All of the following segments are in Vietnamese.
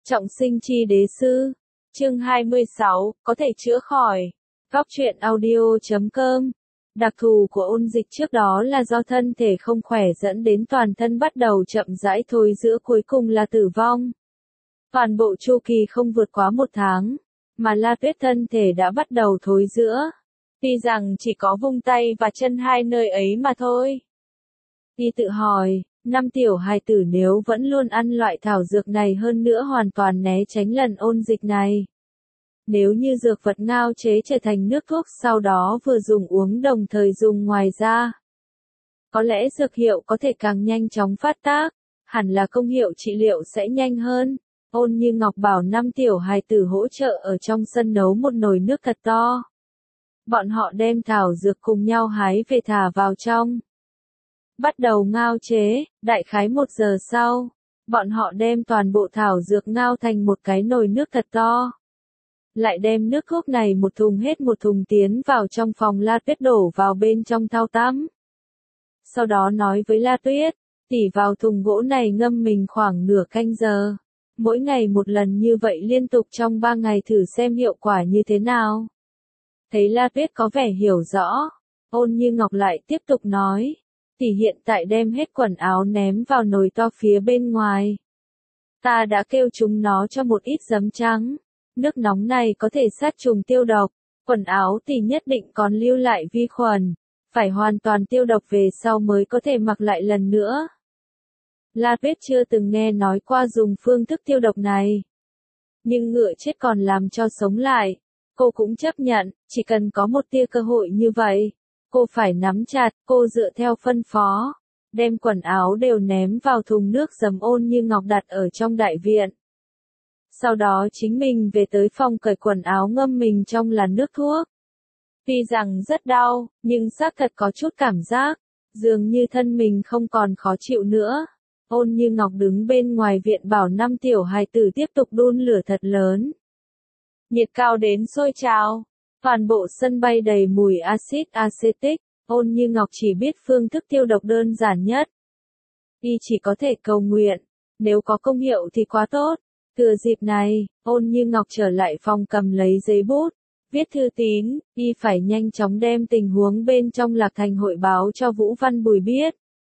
Trọng sinh chi đế sư. Chương 26, có thể chữa khỏi. Góc truyện audio.com. Đặc thù của ôn dịch trước đó là do thân thể không khỏe dẫn đến toàn thân bắt đầu chậm rãi thối rữa, cuối cùng là tử vong. Toàn bộ chu kỳ không vượt quá 1 tháng, mà La Tuyết thân thể đã bắt đầu thối rữa. Tuy rằng chỉ có vung tay và chân hai nơi ấy mà thôi. Y tự hỏi, năm tiểu hài tử nếu vẫn luôn ăn loại thảo dược này, hơn nữa hoàn toàn né tránh lần ôn dịch này. Nếu như dược vật ngao chế trở thành nước thuốc sau đó vừa dùng uống đồng thời dùng ngoài ra, có lẽ dược hiệu có thể càng nhanh chóng phát tác, hẳn là công hiệu trị liệu sẽ nhanh hơn. Ôn Như Ngọc bảo năm tiểu hài tử hỗ trợ ở trong sân nấu một nồi nước thật to. Bọn họ đem thảo dược cùng nhau hái về thả vào trong. Bắt đầu ngao chế, đại khái 1 giờ sau, bọn họ đem toàn bộ thảo dược ngao thành một cái nồi nước thật to. Lại đem nước thuốc này một thùng tiến vào trong phòng La Tuyết, đổ vào bên trong thau tắm. Sau đó nói với La Tuyết, tỉ vào thùng gỗ này ngâm mình khoảng nửa canh giờ. Mỗi ngày một lần như vậy liên tục trong 3 ngày thử xem hiệu quả như thế nào. Thấy La Tuyết có vẻ hiểu rõ, Ôn Như Ngọc lại tiếp tục nói, tỷ hiện tại đem hết quần áo ném vào nồi to phía bên ngoài. Ta đã kêu chúng nó cho một ít giấm trắng. Nước nóng này có thể sát trùng tiêu độc, quần áo thì nhất định còn lưu lại vi khuẩn, phải hoàn toàn tiêu độc về sau mới có thể mặc lại lần nữa. La Tuyết chưa từng nghe nói qua dùng phương thức tiêu độc này. Nhưng ngựa chết còn làm cho sống lại, cô cũng chấp nhận, chỉ cần có một tia cơ hội như vậy, cô phải nắm chặt. Cô dựa theo phân phó, đem quần áo đều ném vào thùng nước giấm Ôn Như Ngọc đặt ở trong đại viện. Sau đó chính mình về tới phòng cởi quần áo ngâm mình trong làn nước thuốc. Tuy rằng rất đau, nhưng xác thật có chút cảm giác, dường như thân mình không còn khó chịu nữa. Ôn Như Ngọc đứng bên ngoài viện bảo năm tiểu hài tử tiếp tục đun lửa thật lớn. Nhiệt cao đến sôi trào, toàn bộ sân bay đầy mùi axit acetic. Ôn Như Ngọc chỉ biết phương thức tiêu độc đơn giản nhất. Y chỉ có thể cầu nguyện, nếu có công hiệu thì quá tốt. Thừa dịp này, Ôn Như Ngọc trở lại phòng cầm lấy giấy bút, viết thư tín. Y phải nhanh chóng đem tình huống bên trong Lạc Thành hội báo cho Vũ Văn Bùi biết.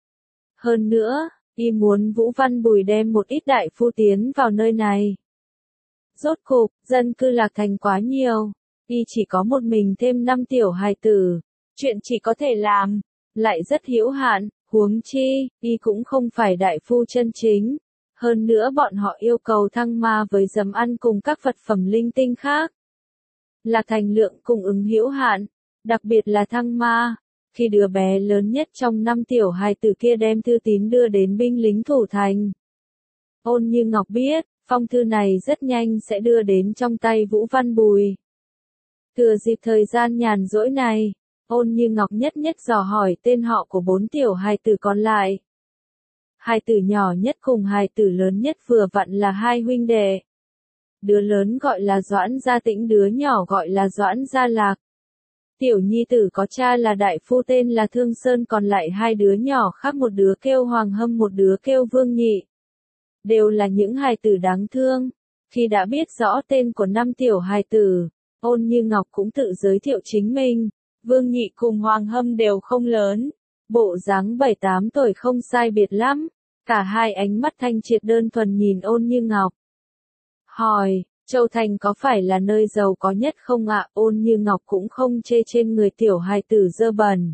Hơn nữa, Y muốn Vũ Văn Bùi đem một ít đại phu tiến vào nơi này. Rốt cục, dân cư Lạc Thành quá nhiều, Y chỉ có một mình thêm 5 tiểu hài tử, chuyện chỉ có thể làm, lại rất hữu hạn, huống chi, Y cũng không phải đại phu chân chính. Hơn nữa bọn họ yêu cầu thăng ma với giấm ăn cùng các vật phẩm linh tinh khác. Lạc Thành lượng cung ứng hữu hạn, đặc biệt là thăng ma. Khi đứa bé lớn nhất trong 5 tiểu hài tử kia đem thư tín đưa đến binh lính thủ thành, Ôn Như Ngọc biết, phong thư này rất nhanh sẽ đưa đến trong tay Vũ Văn Bùi. Thừa dịp thời gian nhàn rỗi này, Ôn Như Ngọc nhất dò hỏi tên họ của 4 tiểu hài tử còn lại. Hài tử nhỏ nhất cùng hài tử lớn nhất vừa vặn là 2 huynh đệ. Đứa lớn gọi là Doãn Gia Tĩnh, đứa nhỏ gọi là Doãn Gia Lạc. Tiểu nhi tử có cha là đại phu tên là Thương Sơn, còn lại 2 đứa nhỏ khác, một đứa kêu Hoàng Hâm, một đứa kêu Vương Nhị. Đều là những hài tử đáng thương. Khi đã biết rõ tên của 5 tiểu hài tử, Ôn Như Ngọc cũng tự giới thiệu chính mình. Vương Nhị cùng Hoàng Hâm đều không lớn, bộ dáng 7-8 tuổi không sai biệt lắm. Cả hai ánh mắt thanh triệt đơn thuần nhìn Ôn Như Ngọc. Hỏi, Châu Thành có phải là nơi giàu có nhất không ạ? Ôn Như Ngọc cũng không chê trên người tiểu hài tử dơ bẩn.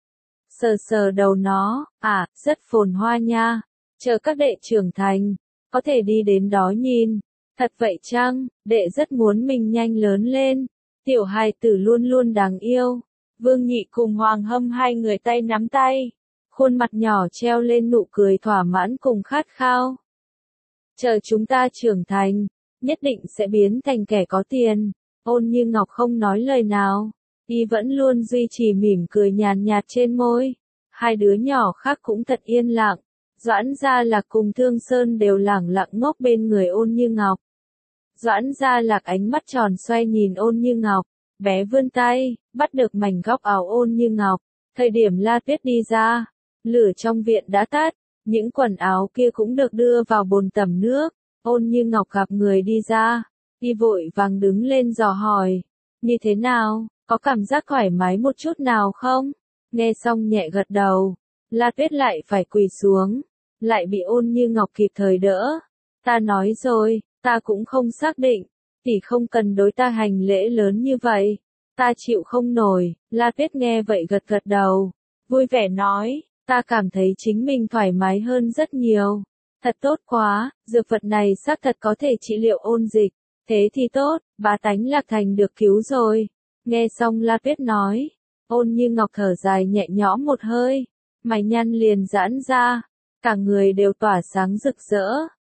Sờ đầu nó, rất phồn hoa nha. Chờ các đệ trưởng thành, có thể đi đến đó nhìn. Thật vậy chăng? Đệ rất muốn mình nhanh lớn lên. Tiểu hài tử luôn luôn đáng yêu. Vương Nhị cùng Hoàng Hâm 2 người tay nắm tay, khuôn mặt nhỏ treo lên nụ cười thỏa mãn cùng khát khao. Chờ chúng ta trưởng thành, nhất định sẽ biến thành kẻ có tiền. Ôn Như Ngọc không nói lời nào, Y vẫn luôn duy trì mỉm cười nhàn nhạt trên môi. 2 đứa nhỏ khác cũng thật yên lặng. Doãn Gia Lạc cùng Thương Sơn đều lẳng lặng ngốc bên người Ôn Như Ngọc. Doãn Gia Lạc ánh mắt tròn xoay nhìn Ôn Như Ngọc, bé vươn tay, bắt được mảnh góc áo Ôn Như Ngọc. Thời điểm La Tuyết đi ra, lửa trong viện đã tắt, những quần áo kia cũng được đưa vào bồn tẩm nước. Ôn Như Ngọc gặp người đi ra, đi vội vàng đứng lên dò hỏi, như thế nào, có cảm giác thoải mái một chút nào không? Nghe xong nhẹ gật đầu, La Tuyết lại phải quỳ xuống, lại bị Ôn Như Ngọc kịp thời đỡ. Ta nói rồi, ta cũng không xác định, tỷ không cần đối ta hành lễ lớn như vậy, ta chịu không nổi. La Tuyết nghe vậy gật gật đầu, vui vẻ nói, ta cảm thấy chính mình thoải mái hơn rất nhiều. Thật tốt quá, dược vật này xác thật có thể trị liệu ôn dịch, thế thì tốt, bá tánh Lạc Thành được cứu rồi. Nghe xong La Tuyết nói, Ôn Như Ngọc thở dài nhẹ nhõm một hơi, mày nhăn liền giãn ra, cả người đều tỏa sáng rực rỡ.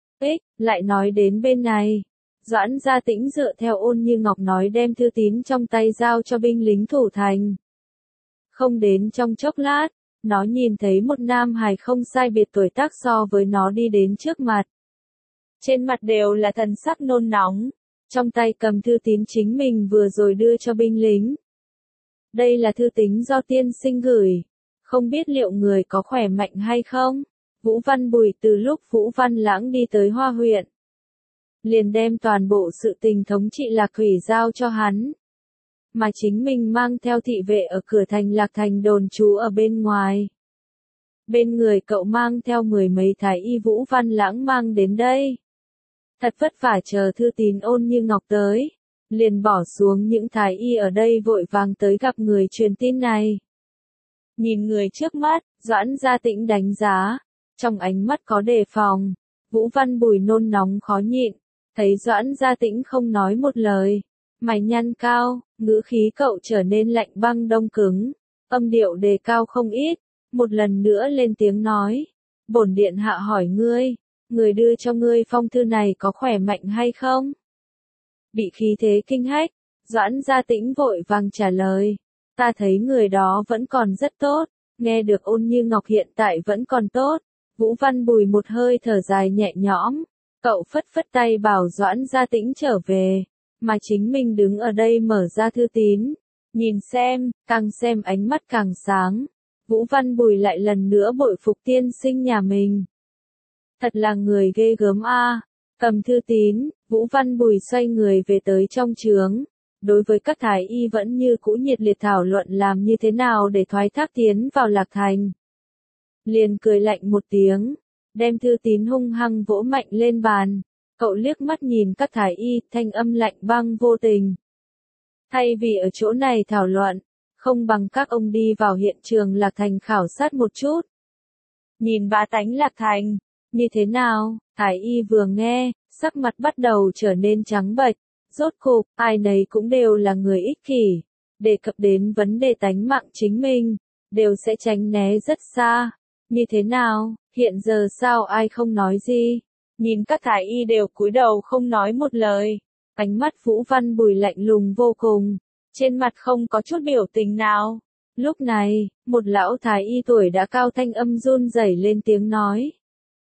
Lại nói đến bên này, Doãn Gia Tĩnh dựa theo Ôn Như Ngọc nói đem thư tín trong tay giao cho binh lính thủ thành. Không đến trong chốc lát, nó nhìn thấy một nam hài không sai biệt tuổi tác so với nó đi đến trước mặt. Trên mặt đều là thần sắc nôn nóng, trong tay cầm thư tín chính mình vừa rồi đưa cho binh lính. Đây là thư tín do tiên sinh gửi, không biết liệu người có khỏe mạnh hay không? Vũ Văn Bùi từ lúc Vũ Văn Lãng đi tới Hoa huyện, liền đem toàn bộ sự tình thống trị Lạc Thủy giao cho hắn. Mà chính mình mang theo thị vệ ở cửa thành Lạc Thành đồn trú ở bên ngoài. Bên người cậu mang theo 10 mấy thái y Vũ Văn Lãng mang đến đây. Thật vất vả chờ thư tín Ôn Như Ngọc tới, liền bỏ xuống những thái y ở đây vội vàng tới gặp người truyền tin này. Nhìn người trước mắt, Doãn Gia Tĩnh đánh giá, trong ánh mắt có đề phòng. Vũ Văn Bùi nôn nóng khó nhịn, thấy Doãn Gia Tĩnh không nói một lời, mày nhăn cao, ngữ khí cậu trở nên lạnh băng đông cứng, âm điệu đề cao không ít, một lần nữa lên tiếng nói, bổn điện hạ hỏi ngươi, người đưa cho ngươi phong thư này có khỏe mạnh hay không? Bị khí thế kinh hách, Doãn Gia Tĩnh vội vàng trả lời, ta thấy người đó vẫn còn rất tốt. Nghe được Ôn Như Ngọc hiện tại vẫn còn tốt, Vũ Văn Bùi một hơi thở dài nhẹ nhõm, cậu phất phất tay bảo Doãn Gia Tĩnh trở về, mà chính mình đứng ở đây mở ra thư tín, nhìn xem, càng xem ánh mắt càng sáng. Vũ Văn Bùi lại lần nữa bội phục tiên sinh nhà mình. Thật là người ghê gớm a. Cầm thư tín, Vũ Văn Bùi xoay người về tới trong trướng. Đối với các thái y vẫn như cũ nhiệt liệt thảo luận làm như thế nào để thoái thác tiến vào Lạc Thành. Liền cười lạnh một tiếng, đem thư tín hung hăng vỗ mạnh lên bàn. Cậu liếc mắt nhìn các thái y, thanh âm lạnh băng vô tình. Thay vì ở chỗ này thảo luận, không bằng các ông đi vào hiện trường Lạc Thành khảo sát một chút. Nhìn bá tánh Lạc Thành, như thế nào? Thái y vừa nghe, sắc mặt bắt đầu trở nên trắng bệch. Rốt cục, ai nấy cũng đều là người ích kỷ, đề cập đến vấn đề tánh mạng chính mình, đều sẽ tránh né rất xa. Như thế nào, hiện giờ sao ai không nói gì? Nhìn các thái y đều cúi đầu không nói một lời. Ánh mắt Vũ Văn Bùi lạnh lùng vô cùng, trên mặt không có chút biểu tình nào. Lúc này, một lão thái y tuổi đã cao thanh âm run rẩy lên tiếng nói.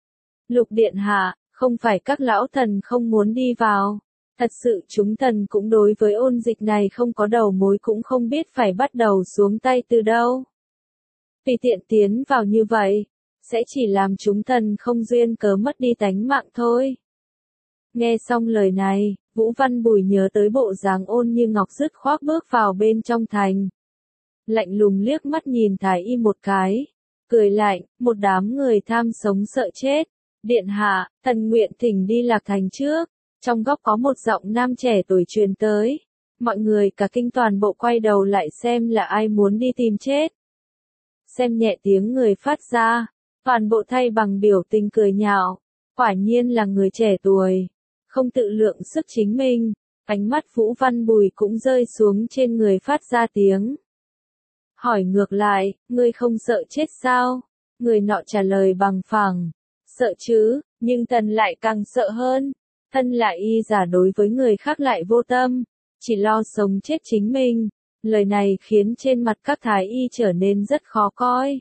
Lục điện hạ, không phải các lão thần không muốn đi vào. Thật sự chúng thần cũng đối với ôn dịch này không có đầu mối cũng không biết phải bắt đầu xuống tay từ đâu. Tùy tiện tiến vào như vậy, sẽ chỉ làm chúng thần không duyên cớ mất đi tánh mạng thôi. Nghe xong lời này, Vũ Văn Bùi nhớ tới bộ dáng Ôn Như Ngọc dứt khoát bước vào bên trong thành. Lạnh lùng liếc mắt nhìn thái y một cái, cười lạnh, một đám người tham sống sợ chết. Điện hạ, thần nguyện thỉnh đi Lạc Thành trước. Trong góc có một giọng nam trẻ tuổi truyền tới. Mọi người cả kinh toàn bộ quay đầu lại xem là ai muốn đi tìm chết. Xem nhẹ tiếng người phát ra, toàn bộ thay bằng biểu tình cười nhạo. Quả nhiên là người trẻ tuổi, không tự lượng sức chính mình. Ánh mắt Vũ Văn Bùi cũng rơi xuống trên người phát ra tiếng. Hỏi ngược lại, ngươi không sợ chết sao? Người nọ trả lời bằng phẳng. Sợ chứ, nhưng thần lại càng sợ hơn. Thân là y giả đối với người khác lại vô tâm, chỉ lo sống chết chính mình. Lời này khiến trên mặt các thái y trở nên rất khó coi.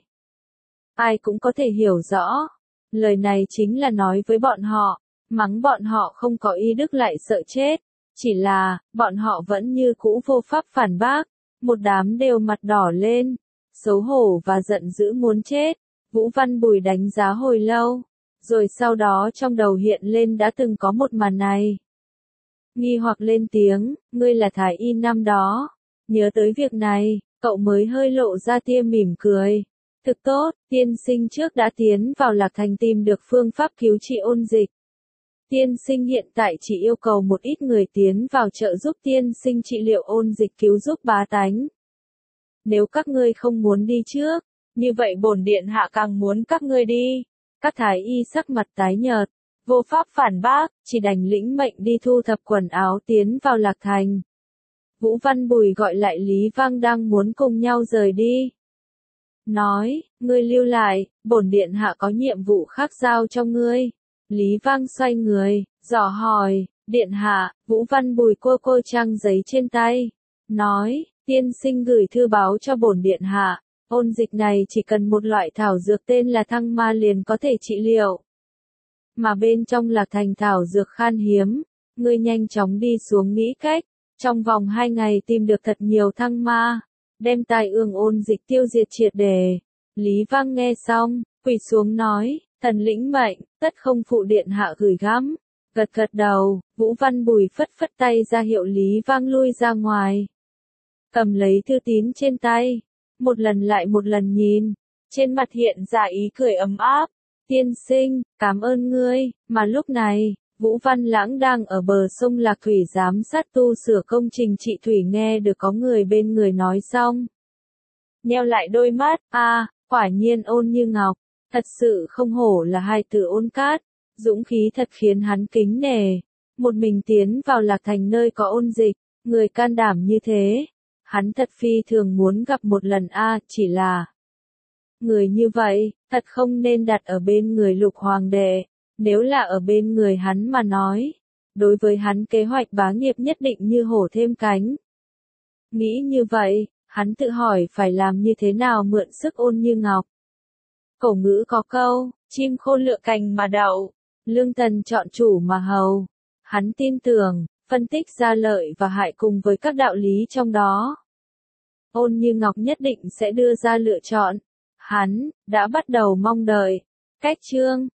Ai cũng có thể hiểu rõ. Lời này chính là nói với bọn họ, mắng bọn họ không có y đức lại sợ chết. Chỉ là, bọn họ vẫn như cũ vô pháp phản bác. Một đám đều mặt đỏ lên, xấu hổ và giận dữ muốn chết. Vũ Văn Bùi đánh giá hồi lâu. Rồi sau đó trong đầu hiện lên đã từng có một màn này. Nghi hoặc lên tiếng, ngươi là Thái Y năm đó. Nhớ tới việc này, cậu mới hơi lộ ra tia mỉm cười. Thực tốt, tiên sinh trước đã tiến vào Lạc Thành tìm được phương pháp cứu trị ôn dịch. Tiên sinh hiện tại chỉ yêu cầu một ít người tiến vào trợ giúp tiên sinh trị liệu ôn dịch cứu giúp bá tánh. Nếu các ngươi không muốn đi trước, như vậy bổn điện hạ càng muốn các ngươi đi. Các thái y sắc mặt tái nhợt, vô pháp phản bác, chỉ đành lĩnh mệnh đi thu thập quần áo tiến vào Lạc Thành. Vũ Văn Bùi gọi lại Lý Vang đang muốn cùng nhau rời đi. Nói, ngươi lưu lại, bổn điện hạ có nhiệm vụ khác giao cho ngươi. Lý Vang xoay người, dò hỏi, điện hạ, Vũ Văn Bùi cô trang giấy trên tay. Nói, tiên sinh gửi thư báo cho bổn điện hạ, ôn dịch này chỉ cần một loại thảo dược tên là thăng ma liền có thể trị liệu. Mà bên trong Lạc Thành thảo dược khan hiếm, ngươi nhanh chóng đi xuống nghĩ cách, trong vòng 2 ngày tìm được thật nhiều thăng ma, đem tai ương ôn dịch tiêu diệt triệt để. Lý Vang nghe xong, quỳ xuống nói, thần lĩnh mệnh, tất không phụ điện hạ gửi gắm. Gật gật đầu, Vũ Văn Bùi phất phất tay ra hiệu Lý Vang lui ra ngoài. Cầm lấy thư tín trên tay, một lần lại một lần nhìn, trên mặt hiện ra ý cười ấm áp. Tiên sinh, cảm ơn ngươi, mà lúc này, Vũ Văn Lãng đang ở bờ sông Lạc Thủy giám sát tu sửa công trình trị thủy nghe được có người bên người nói xong. Nheo lại đôi mắt, quả nhiên ôn như ngọc, thật sự không hổ là hai từ ôn cát, dũng khí thật khiến hắn kính nể. Một mình tiến vào Lạc Thành nơi có ôn dịch, người can đảm như thế, hắn thật phi thường muốn gặp một lần chỉ là người như vậy, thật không nên đặt ở bên người Lục Hoàng đệ, nếu là ở bên người hắn mà nói, đối với hắn kế hoạch bá nghiệp nhất định như hổ thêm cánh. Nghĩ như vậy, hắn tự hỏi phải làm như thế nào mượn sức ôn như ngọc. Cổ ngữ có câu, chim khôn lựa cành mà đậu, lương tần chọn chủ mà hầu. Hắn tin tưởng, phân tích ra lợi và hại cùng với các đạo lý trong đó. Ôn như ngọc nhất định sẽ đưa ra lựa chọn. Hắn đã bắt đầu mong đợi. Cách chương